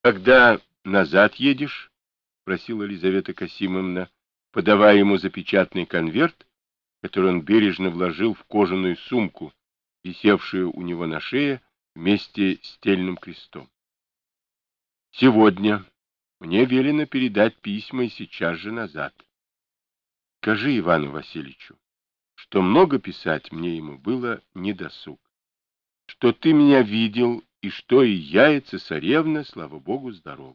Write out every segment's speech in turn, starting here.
Когда назад едешь? — просила Лизавета Касимовна, подавая ему запечатанный конверт, который он бережно вложил в кожаную сумку, висевшую у него на шее вместе с тельным крестом. — Сегодня. Мне велено передать письма и сейчас же назад. Скажи Ивану Васильевичу, что много писать мне ему было недосуг, что ты меня видел и что и я, и цесаревна, слава богу, здоровы.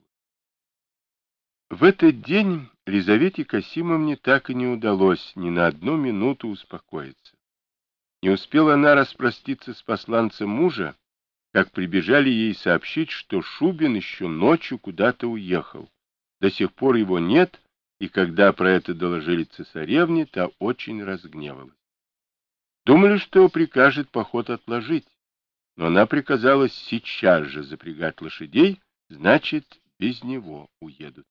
В этот день Лизавете Касимовне так и не удалось ни на одну минуту успокоиться. Не успела она распроститься с посланцем мужа, как прибежали ей сообщить, что Шубин еще ночью куда-то уехал. До сих пор его нет, и когда про это доложили цесаревне, та очень разгневалась. Думали, что прикажет поход отложить, но она приказала сейчас же запрягать лошадей, значит, без него уедут.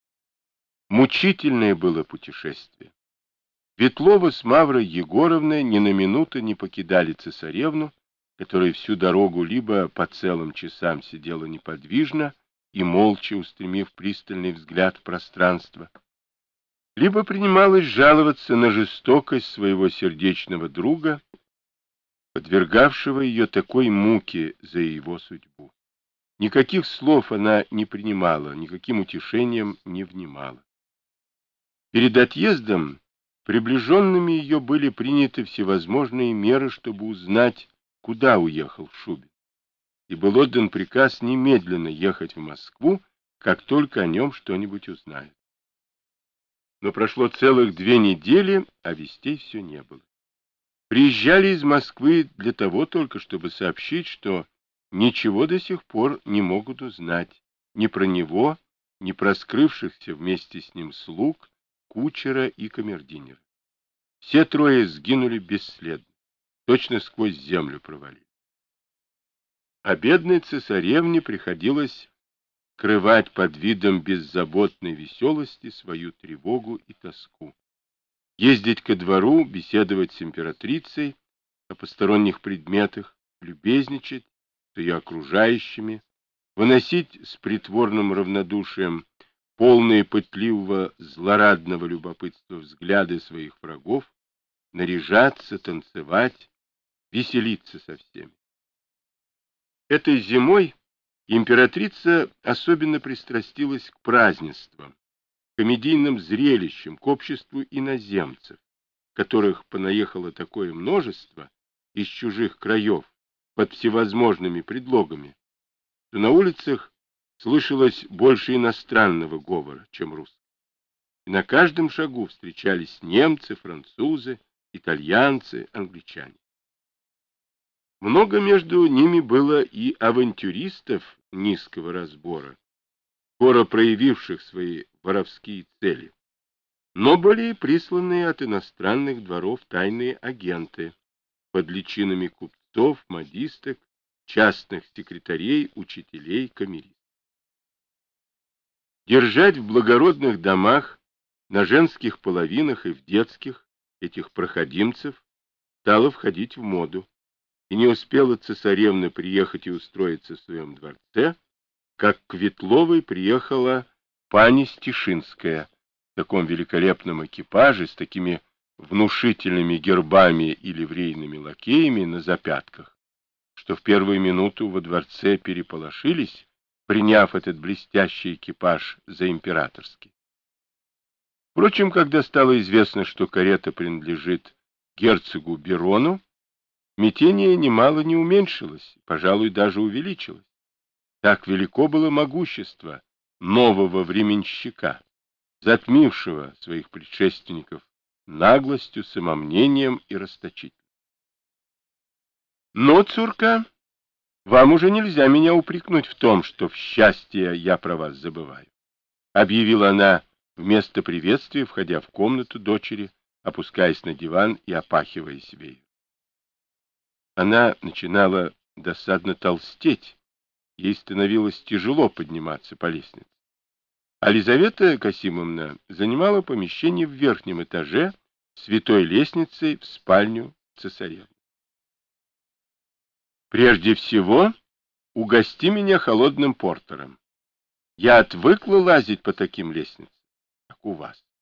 Мучительное было путешествие. Ветлова с Маврой Егоровной ни на минуту не покидали цесаревну, которая всю дорогу либо по целым часам сидела неподвижно и молча устремив пристальный взгляд в пространство, либо принималась жаловаться на жестокость своего сердечного друга, подвергавшего ее такой муке за его судьбу. Никаких слов она не принимала, никаким утешением не внимала. Перед отъездом приближенными ее были приняты всевозможные меры, чтобы узнать, куда уехал Шубин, и был отдан приказ немедленно ехать в Москву, как только о нем что-нибудь узнают. Но прошло целых 2 недели, а вестей все не было. Приезжали из Москвы для того только, чтобы сообщить, что ничего до сих пор не могут узнать ни про него, ни про скрывшихся вместе с ним слуг, кучера и камердинера. Все 3 сгинули бесследно, точно сквозь землю провалили. А бедной цесаревне приходилось скрывать под видом беззаботной веселости свою тревогу и тоску. Ездить ко двору, беседовать с императрицей о посторонних предметах, любезничать с ее окружающими, выносить с притворным равнодушием полные пытливого злорадного любопытства взгляды своих врагов, наряжаться, танцевать, веселиться со всеми. Этой зимой императрица особенно пристрастилась к празднествам, комедийным зрелищам, к обществу иноземцев, которых понаехало такое множество из чужих краев под всевозможными предлогами, что на улицах слышалось больше иностранного говора, чем русского. И на каждом шагу встречались немцы, французы, итальянцы, англичане. Много между ними было и авантюристов низкого разбора, скоро проявивших свои воровские цели. Но были и присланные от иностранных дворов тайные агенты под личинами купцов, модисток, частных секретарей, учителей, камеристов. Держать в благородных домах, на женских половинах и в детских этих проходимцев стало входить в моду. И не успела цесаревна приехать и устроиться в своем дворце, как к Ветловой приехала пани Стишинская в таком великолепном экипаже с такими внушительными гербами и ливрейными лакеями на запятках, что в первую минуту во дворце переполошились, приняв этот блестящий экипаж за императорский. Впрочем, когда стало известно, что карета принадлежит герцогу Берону, смятение немало не уменьшилось, пожалуй, даже увеличилось. Так велико было могущество нового временщика, затмившего своих предшественников наглостью, самомнением и расточительностью. Но, цурка, вам уже нельзя меня упрекнуть в том, что в счастье я про вас забываю, объявила она вместо приветствия, входя в комнату дочери, опускаясь на диван и опахиваясь веером. Она начинала досадно толстеть, ей становилось тяжело подниматься по лестнице. А Лизавета Касимовна занимала помещение в верхнем этаже с витой лестницей в спальню цесаревны. «Прежде всего, угости меня холодным портером. Я отвыкла лазить по таким лестницам, как у вас.